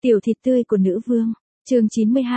Tiểu thịt tươi của nữ vương. Chương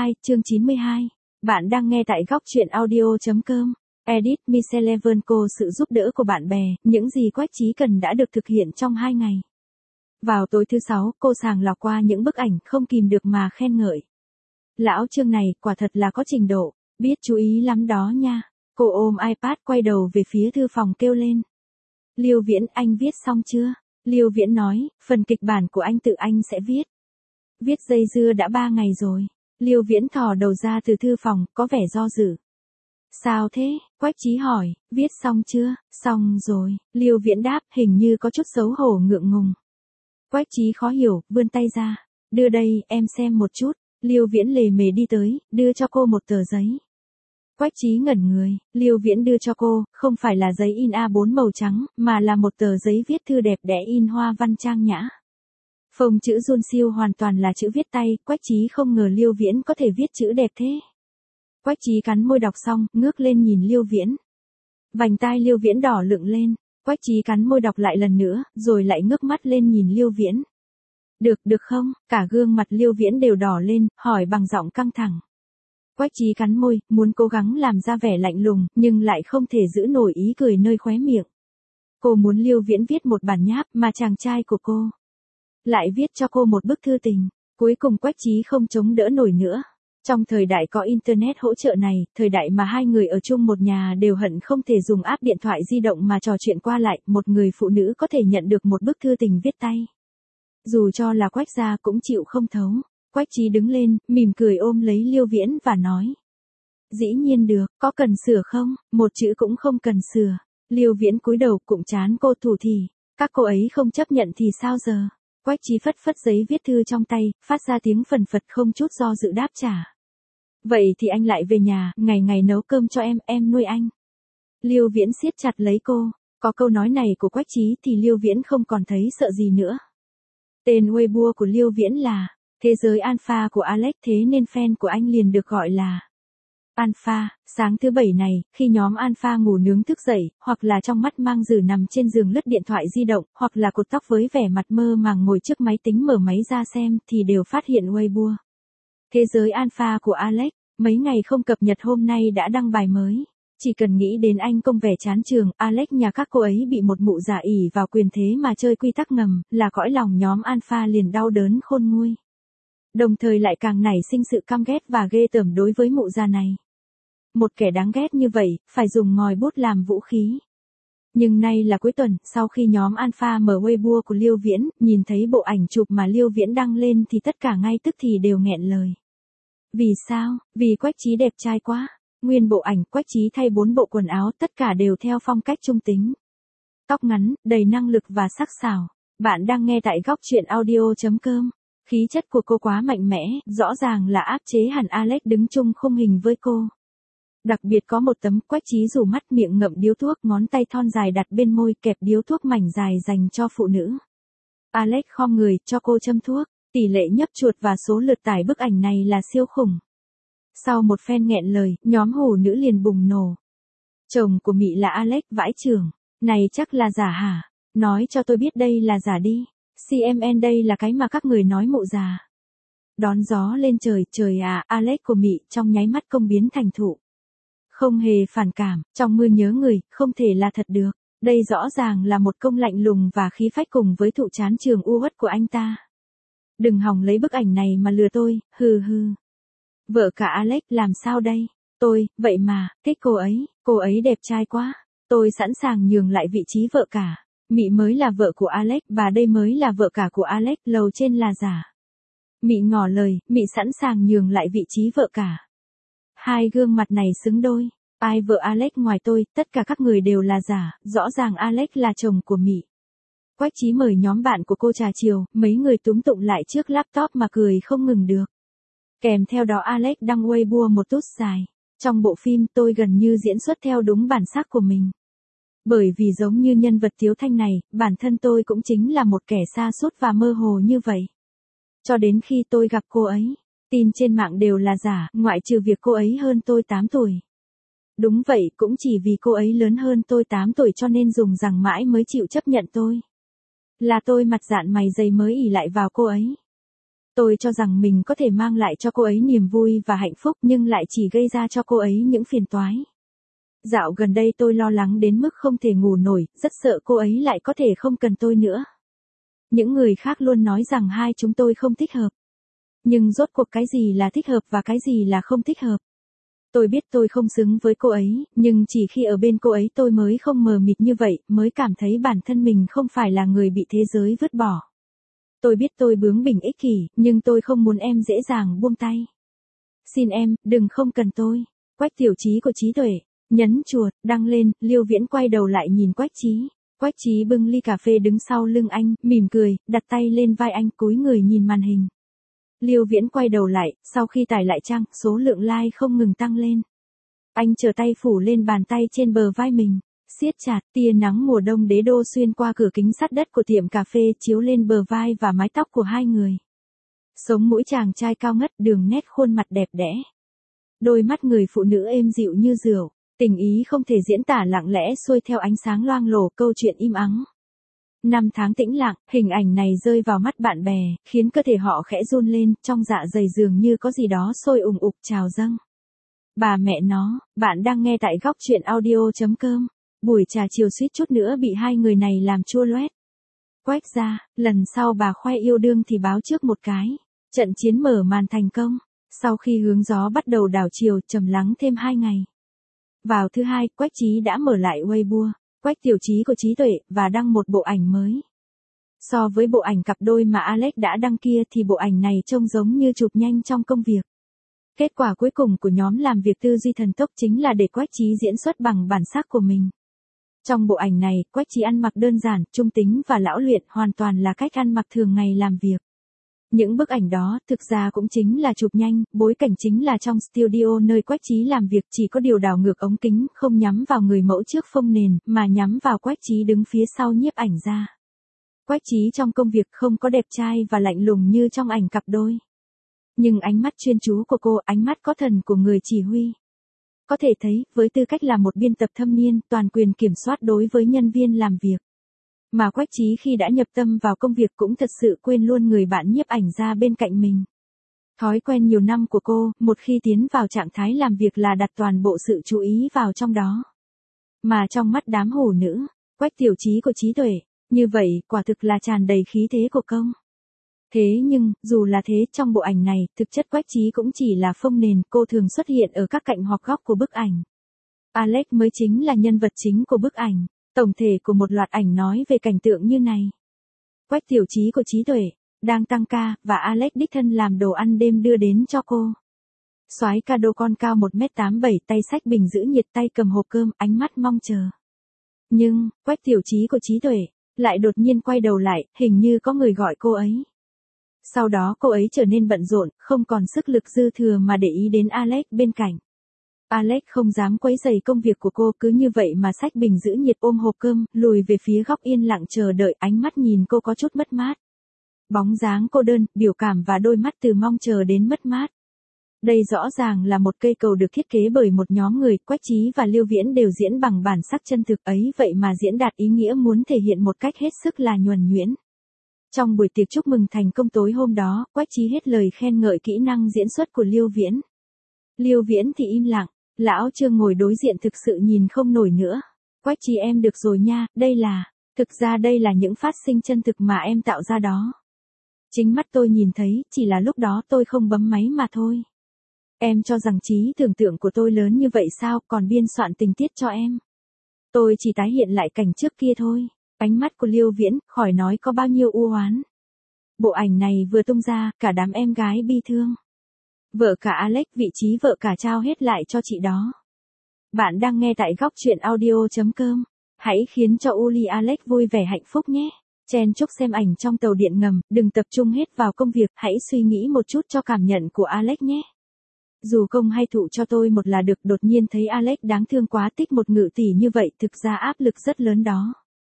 92. Bạn đang nghe tại góc truyện audio.com. Edit Michellevenco, sự giúp đỡ của bạn bè, những gì Quách Chí cần đã được thực hiện trong 2 ngày. Vào tối thứ 6, cô sàng lọc qua những bức ảnh không kìm được mà khen ngợi. Lão Trương này quả thật là có trình độ, biết chú ý lắm đó nha. Cô ôm iPad quay đầu về phía thư phòng kêu lên. Liêu Viễn, anh viết xong chưa? Liêu Viễn nói, phần kịch bản của anh tự anh sẽ viết. Viết dây dưa đã 3 ngày rồi. Liêu Viễn thò đầu ra từ thư phòng, có vẻ do dự. Sao thế? Quách Chí hỏi, viết xong chưa? Xong rồi. Liêu Viễn đáp, hình như có chút xấu hổ ngượng ngùng. Quách Chí khó hiểu, vươn tay ra. Đưa đây, em xem một chút. Liêu Viễn lề mề đi tới, đưa cho cô một tờ giấy. Quách Chí ngẩn người, Liêu Viễn đưa cho cô, không phải là giấy in A4 màu trắng, mà là một tờ giấy viết thư đẹp đẽ in hoa văn trang nhã. Phông chữ Jun siêu hoàn toàn là chữ viết tay, Quách Chí không ngờ Liêu Viễn có thể viết chữ đẹp thế. Quách Chí cắn môi đọc xong, ngước lên nhìn Liêu Viễn. Vành tai Liêu Viễn đỏ lựng lên, Quách Chí cắn môi đọc lại lần nữa, rồi lại ngước mắt lên nhìn Liêu Viễn. Được không? Cả gương mặt Liêu Viễn đều đỏ lên, hỏi bằng giọng căng thẳng. Quách Chí cắn môi, muốn cố gắng làm ra vẻ lạnh lùng, nhưng lại không thể giữ nổi ý cười nơi khóe miệng. Cô muốn Liêu Viễn viết một bản nháp mà chàng trai của cô lại viết cho cô một bức thư tình. Cuối cùng Quách Chí không chống đỡ nổi nữa. Trong thời đại có internet hỗ trợ này, thời đại mà hai người ở chung một nhà đều hận không thể dùng app điện thoại di động mà trò chuyện qua lại, một người phụ nữ có thể nhận được một bức thư tình viết tay. Dù cho là Quách gia cũng chịu không thấu. Quách Chí đứng lên, mỉm cười ôm lấy Liêu Viễn và nói. Dĩ nhiên được, có cần sửa không? Một chữ cũng không cần sửa. Liêu Viễn cúi đầu cụm chán cô thủ thì. Các cô ấy không chấp nhận thì sao giờ? Quách Chí phất phất giấy viết thư trong tay, phát ra tiếng phần phật không chút do dự đáp trả. Vậy thì anh lại về nhà, ngày ngày nấu cơm cho em nuôi anh. Liêu Viễn siết chặt lấy cô. Có câu nói này của Quách Chí thì Liêu Viễn không còn thấy sợ gì nữa. Tên Weibo của Liêu Viễn là Thế giới Alpha của Alex, thế nên fan của anh liền được gọi là Alpha. Sáng thứ Bảy này, khi nhóm Alpha ngủ nướng thức dậy, hoặc là trong mắt mang dử nằm trên giường lướt điện thoại di động, hoặc là cột tóc với vẻ mặt mơ màng ngồi trước máy tính mở máy ra xem, thì đều phát hiện Weibo. Thế giới Alpha của Alex, mấy ngày không cập nhật hôm nay đã đăng bài mới. Chỉ cần nghĩ đến anh công vẻ chán trường, Alex nhà các cô ấy bị một mụ già ỷ vào quyền thế mà chơi quy tắc ngầm, là cõi lòng nhóm Alpha liền đau đớn khôn nguôi. Đồng thời lại càng nảy sinh sự căm ghét và ghê tởm đối với mụ già này. Một kẻ đáng ghét như vậy, phải dùng ngòi bút làm vũ khí. Nhưng nay là cuối tuần, sau khi nhóm Alpha mở Weibo của Liêu Viễn, nhìn thấy bộ ảnh chụp mà Liêu Viễn đăng lên thì tất cả ngay tức thì đều nghẹn lời. Vì sao? Vì Quách Chí đẹp trai quá. Nguyên bộ ảnh Quách Chí thay 4 bộ quần áo, tất cả đều theo phong cách trung tính. Tóc ngắn, đầy năng lực và sắc sảo. Bạn đang nghe tại góc truyện audio.com. Khí chất của cô quá mạnh mẽ, rõ ràng là áp chế hẳn Alex đứng chung khung hình với cô. Đặc biệt có một tấm Quách Chí rủ mắt miệng ngậm điếu thuốc, ngón tay thon dài đặt bên môi kẹp điếu thuốc mảnh dài dành cho phụ nữ. Alex khom người cho cô châm thuốc, tỷ lệ nhấp chuột và số lượt tải bức ảnh này là siêu khủng. Sau một phen nghẹn lời, nhóm hủ nữ liền bùng nổ. Chồng của Mị là Alex vãi chưởng, này chắc là giả hả? Nói cho tôi biết đây là giả đi. CMN đây là cái mà các người nói mụ già. Đón gió lên trời à, Alex của Mị trong nháy mắt công biến thành thụ. Không hề phản cảm, trong mưa nhớ người, không thể là thật được. Đây rõ ràng là một công lạnh lùng và khí phách cùng với thụ chán trường u uất của anh ta. Đừng hòng lấy bức ảnh này mà lừa tôi, hừ hừ. Vợ cả Alex làm sao đây? Vậy mà, thích cô ấy đẹp trai quá. Tôi sẵn sàng nhường lại vị trí vợ cả. Mị mới là vợ của Alex và đây mới là vợ cả của Alex, lầu trên là giả. Mị ngỏ lời, Mị sẵn sàng nhường lại vị trí vợ cả. Hai gương mặt này xứng đôi. Ai vợ Alex ngoài tôi, tất cả các người đều là giả, rõ ràng Alex là chồng của Mị. Quách Chí mời nhóm bạn của cô trà chiều, mấy người túm tụm lại trước laptop mà cười không ngừng được. Kèm theo đó Alex đăng Weibo một tút dài. Trong bộ phim tôi gần như diễn xuất theo đúng bản sắc của mình. Bởi vì giống như nhân vật Tiếu Thanh này, bản thân tôi cũng chính là một kẻ sa sút và mơ hồ như vậy. Cho đến khi tôi gặp cô ấy, tin trên mạng đều là giả, ngoại trừ việc cô ấy hơn tôi 8 tuổi. Đúng vậy, cũng chỉ vì cô ấy lớn hơn tôi 8 tuổi cho nên dùng rằng mãi mới chịu chấp nhận tôi. Là tôi mặt dạn mày dày mới ỷ lại vào cô ấy. Tôi cho rằng mình có thể mang lại cho cô ấy niềm vui và hạnh phúc nhưng lại chỉ gây ra cho cô ấy những phiền toái. Dạo gần đây tôi lo lắng đến mức không thể ngủ nổi, rất sợ cô ấy lại có thể không cần tôi nữa. Những người khác luôn nói rằng hai chúng tôi không thích hợp. Nhưng rốt cuộc cái gì là thích hợp và cái gì là không thích hợp? Tôi biết tôi không xứng với cô ấy, nhưng chỉ khi ở bên cô ấy tôi mới không mờ mịt như vậy, mới cảm thấy bản thân mình không phải là người bị thế giới vứt bỏ. Tôi biết tôi bướng bỉnh ích kỷ, nhưng tôi không muốn em dễ dàng buông tay. Xin em, đừng không cần tôi. Quách Tiểu Chí của trí tuệ. Nhấn chuột, đăng lên, Liêu Viễn quay đầu lại nhìn Quách Chí. Quách Chí bưng ly cà phê đứng sau lưng anh, mỉm cười, đặt tay lên vai anh, cúi người nhìn màn hình. Liêu Viễn quay đầu lại, sau khi tải lại trang, số lượng like không ngừng tăng lên. Anh trở tay phủ lên bàn tay trên bờ vai mình, siết chặt, tia nắng mùa đông đế đô xuyên qua cửa kính sắt đất của tiệm cà phê chiếu lên bờ vai và mái tóc của hai người. Sống mũi chàng trai cao ngất, đường nét khuôn mặt đẹp đẽ. Đôi mắt người phụ nữ êm dịu như rượu, tình ý không thể diễn tả lặng lẽ xuôi theo ánh sáng loang lổ, câu chuyện im ắng. 5 tháng tĩnh lặng, hình ảnh này rơi vào mắt bạn bè, khiến cơ thể họ khẽ run lên, trong dạ dày dường như có gì đó sôi ùng ục trào dâng. Bà mẹ nó, bạn đang nghe tại góc chuyện audio.com. Buổi trà chiều suýt chút nữa bị hai người này làm chua loét. Quách gia, lần sau bà khoe yêu đương thì báo trước một cái. Trận chiến mở màn thành công. Sau khi hướng gió bắt đầu đảo chiều, trầm lắng thêm 2 ngày. Vào thứ Hai, Quách Chí đã mở lại Weibo, Quách Tiểu Chí của trí tuệ, và đăng một bộ ảnh mới. So với bộ ảnh cặp đôi mà Alex đã đăng kia thì bộ ảnh này trông giống như chụp nhanh trong công việc. Kết quả cuối cùng của nhóm làm việc tư duy thần tốc chính là để Quách Chí diễn xuất bằng bản sắc của mình. Trong bộ ảnh này, Quách Chí ăn mặc đơn giản, trung tính và lão luyện, hoàn toàn là cách ăn mặc thường ngày làm việc. Những bức ảnh đó, thực ra cũng chính là chụp nhanh, bối cảnh chính là trong studio nơi Quách Chí làm việc, chỉ có điều đảo ngược ống kính, không nhắm vào người mẫu trước phông nền, mà nhắm vào Quách Chí đứng phía sau nhiếp ảnh ra. Quách Chí trong công việc không có đẹp trai và lạnh lùng như trong ảnh cặp đôi. Nhưng ánh mắt chuyên chú của cô, ánh mắt có thần của người chỉ huy. Có thể thấy, với tư cách là một biên tập thâm niên, toàn quyền kiểm soát đối với nhân viên làm việc. Mà Quách Chí khi đã nhập tâm vào công việc cũng thật sự quên luôn người bạn nhiếp ảnh ra bên cạnh mình. Thói quen nhiều năm của cô, một khi tiến vào trạng thái làm việc là đặt toàn bộ sự chú ý vào trong đó. Mà trong mắt đám hủ nữ, Quách Tiểu Chí của trí tuệ, như vậy quả thực là tràn đầy khí thế của công. Thế nhưng, dù là thế, trong bộ ảnh này, thực chất Quách Chí cũng chỉ là phông nền, cô thường xuất hiện ở các cạnh hoặc góc của bức ảnh. Alex mới chính là nhân vật chính của bức ảnh. Tổng thể của một loạt ảnh nói về cảnh tượng như này. Quách Tiểu Chí của trí tuệ, đang tăng ca, và Alex đích thân làm đồ ăn đêm đưa đến cho cô. Soái ca đô con cao 1m87, tay xách bình giữ nhiệt, tay cầm hộp cơm, ánh mắt mong chờ. Nhưng, Quách Tiểu Chí của trí tuệ, lại đột nhiên quay đầu lại, hình như có người gọi cô ấy. Sau đó cô ấy trở nên bận rộn, không còn sức lực dư thừa mà để ý đến Alex bên cạnh. Alex không dám quấy rầy công việc của cô, cứ như vậy mà xách bình giữ nhiệt ôm hộp cơm, lùi về phía góc yên lặng chờ đợi, ánh mắt nhìn cô có chút mất mát. Bóng dáng cô đơn, biểu cảm và đôi mắt từ mong chờ đến mất mát. Đây rõ ràng là một cây cầu được thiết kế bởi một nhóm người, Quách Chí và Liêu Viễn đều diễn bằng bản sắc chân thực ấy, vậy mà diễn đạt ý nghĩa muốn thể hiện một cách hết sức là nhuần nhuyễn. Trong buổi tiệc chúc mừng thành công tối hôm đó, Quách Chí hết lời khen ngợi kỹ năng diễn xuất của Liêu Viễn. Liêu Viễn thì im lặng. Lão Trương ngồi đối diện thực sự nhìn không nổi nữa. Quách Chí em được rồi nha, thực ra đây là những phát sinh chân thực mà em tạo ra đó. Chính mắt tôi nhìn thấy, chỉ là lúc đó tôi không bấm máy mà thôi. Em cho rằng trí tưởng tượng của tôi lớn như vậy sao, còn biên soạn tình tiết cho em. Tôi chỉ tái hiện lại cảnh trước kia thôi. Ánh mắt của Liêu Viễn, khỏi nói có bao nhiêu u oán. Bộ ảnh này vừa tung ra, cả đám em gái bi thương. Vợ cả Alex, vị trí vợ cả trao hết lại cho chị đó. Bạn đang nghe tại góc chuyện audio.com. Hãy khiến cho Uli Alex vui vẻ hạnh phúc nhé. Chen chúc xem ảnh trong tàu điện ngầm, đừng tập trung hết vào công việc, hãy suy nghĩ một chút cho cảm nhận của Alex nhé. Dù công hay thụ cho tôi một là được, đột nhiên thấy Alex đáng thương quá, tích một ngự tỷ như vậy, thực ra áp lực rất lớn đó.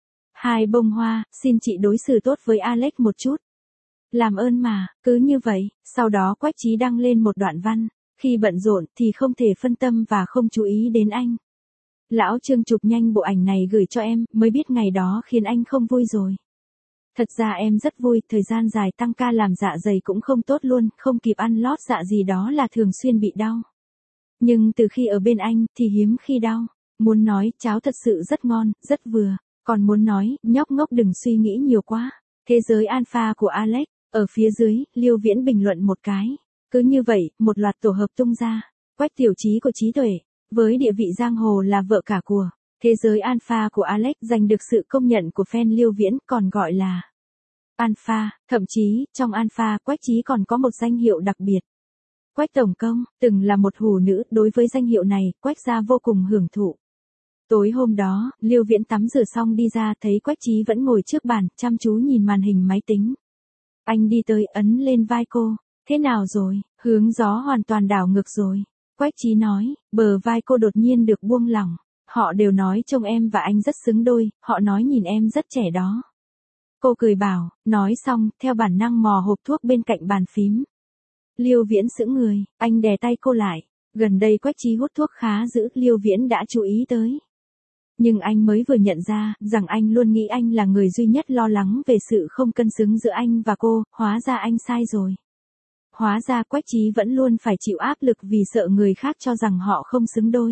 Hai bông hoa, xin chị đối xử tốt với Alex một chút. Làm ơn mà, cứ như vậy. Sau đó Quách Chí đăng lên một đoạn văn, khi bận rộn thì không thể phân tâm và không chú ý đến anh. Lão Trương chụp nhanh bộ ảnh này gửi cho em, mới biết ngày đó khiến anh không vui rồi. Thật ra em rất vui, thời gian dài tăng ca làm dạ dày cũng không tốt luôn, không kịp ăn lót dạ gì đó là thường xuyên bị đau. Nhưng từ khi ở bên anh thì hiếm khi đau. Muốn nói, cháo thật sự rất ngon, rất vừa. Còn muốn nói, nhóc ngốc đừng suy nghĩ nhiều quá. Thế giới alpha của Alex, ở phía dưới, Liêu Viễn bình luận một cái. Cứ như vậy, một loạt tổ hợp tung ra. Quách Tiểu Trí của trí tuệ, với địa vị giang hồ là vợ cả của. Thế giới alpha của Alex giành được sự công nhận của fan Liêu Viễn, còn gọi là Alpha, thậm chí, trong Alpha, Quách Trí còn có một danh hiệu đặc biệt. Quách Tổng Công, từng là một hủ nữ, đối với danh hiệu này, Quách gia vô cùng hưởng thụ. Tối hôm đó, Liêu Viễn tắm rửa xong đi ra thấy Quách Trí vẫn ngồi trước bàn, chăm chú nhìn màn hình máy tính. Anh đi tới ấn lên vai cô, thế nào rồi, hướng gió hoàn toàn đảo ngược rồi. Quách Trí nói, bờ vai cô đột nhiên được buông lỏng. Họ đều nói trông em và anh rất xứng đôi, họ nói nhìn em rất trẻ đó. Cô cười bảo, nói xong, theo bản năng mò hộp thuốc bên cạnh bàn phím. Liêu Viễn sững người, anh đè tay cô lại. Gần đây Quách Trí hút thuốc khá dữ, Liêu Viễn đã chú ý tới. Nhưng anh mới vừa nhận ra, rằng anh luôn nghĩ anh là người duy nhất lo lắng về sự không cân xứng giữa anh và cô, hóa ra anh sai rồi. Hóa ra Quách Trí vẫn luôn phải chịu áp lực vì sợ người khác cho rằng họ không xứng đôi.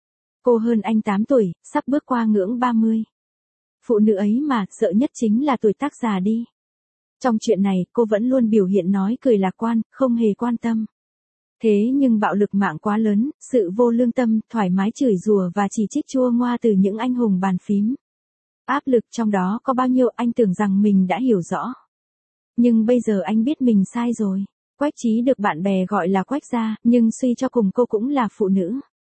Cô hơn anh 8 tuổi, sắp bước qua ngưỡng 30. Phụ nữ ấy mà, sợ nhất chính là tuổi tác già đi. Trong chuyện này, cô vẫn luôn biểu hiện nói cười lạc quan, không hề quan tâm. Thế nhưng bạo lực mạng quá lớn, sự vô lương tâm, thoải mái chửi rủa và chỉ trích chua ngoa từ những anh hùng bàn phím. Áp lực trong đó có bao nhiêu anh tưởng rằng mình đã hiểu rõ. Nhưng bây giờ anh biết mình sai rồi. Quách Trí được bạn bè gọi là Quách gia, nhưng suy cho cùng cô cũng là phụ nữ.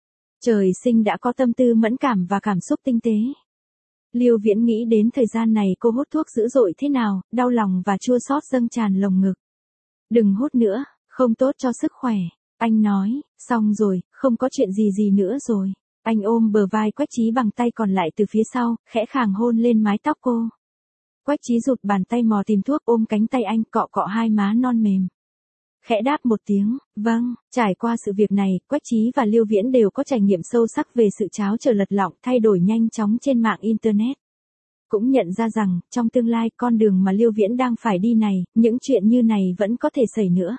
Trời sinh đã có tâm tư mẫn cảm và cảm xúc tinh tế. Liêu Viễn nghĩ đến thời gian này cô hút thuốc dữ dội thế nào, đau lòng và chua xót dâng tràn lồng ngực. Đừng hút nữa, không tốt cho sức khỏe. Anh nói, xong rồi, không có chuyện gì nữa rồi. Anh ôm bờ vai Quách Trí bằng tay còn lại từ phía sau, khẽ khàng hôn lên mái tóc cô. Quách Trí rụt bàn tay mò tìm thuốc ôm cánh tay anh cọ cọ hai má non mềm. Khẽ đáp một tiếng, vâng, trải qua sự việc này, Quách Trí và Liêu Viễn đều có trải nghiệm sâu sắc về sự tráo trở lật lọng thay đổi nhanh chóng trên mạng Internet. Cũng nhận ra rằng, trong tương lai con đường mà Liêu Viễn đang phải đi này, những chuyện như này vẫn có thể xảy nữa.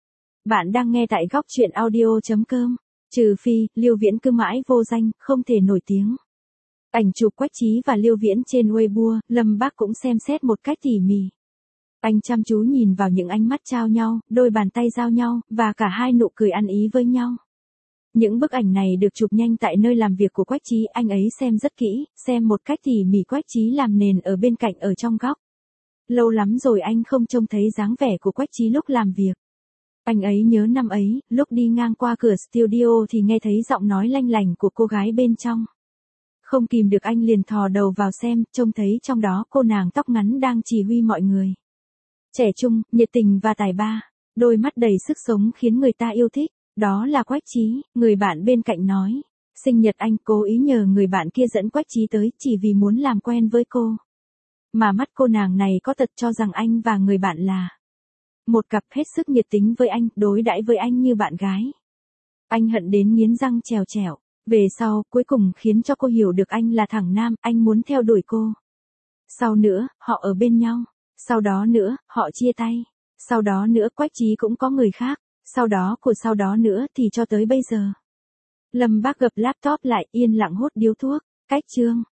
Bạn đang nghe tại góc truyện audio.com, trừ phi, Liêu Viễn cứ mãi vô danh, không thể nổi tiếng. Ảnh chụp Quách Trí và Liêu Viễn trên Weibo, Lâm Bác cũng xem xét một cách tỉ mỉ. Anh chăm chú nhìn vào những ánh mắt trao nhau, đôi bàn tay giao nhau, và cả hai nụ cười ăn ý với nhau. Những bức ảnh này được chụp nhanh tại nơi làm việc của Quách Trí, anh ấy xem rất kỹ, xem một cách tỉ mỉ Quách Trí làm nền ở bên cạnh ở trong góc. Lâu lắm rồi anh không trông thấy dáng vẻ của Quách Trí lúc làm việc. Anh ấy nhớ năm ấy, lúc đi ngang qua cửa studio thì nghe thấy giọng nói lanh lành của cô gái bên trong. Không kìm được anh liền thò đầu vào xem, trông thấy trong đó cô nàng tóc ngắn đang chỉ huy mọi người. Trẻ trung, nhiệt tình và tài ba, đôi mắt đầy sức sống khiến người ta yêu thích. Đó là Quách Trí, người bạn bên cạnh nói. Sinh nhật anh cố ý nhờ người bạn kia dẫn Quách Trí tới chỉ vì muốn làm quen với cô. Mà mắt cô nàng này có tật cho rằng anh và người bạn là một cặp hết sức nhiệt tính với anh, đối đãi với anh như bạn gái. Anh hận đến nghiến răng trèo trèo. Về sau, cuối cùng khiến cho cô hiểu được anh là thằng nam, anh muốn theo đuổi cô. Sau nữa, họ ở bên nhau. Sau đó nữa, họ chia tay. Sau đó nữa Quách Trí cũng có người khác. Sau đó nữa thì cho tới bây giờ. Lâm Bác gập laptop lại yên lặng hút điếu thuốc. Cách chương.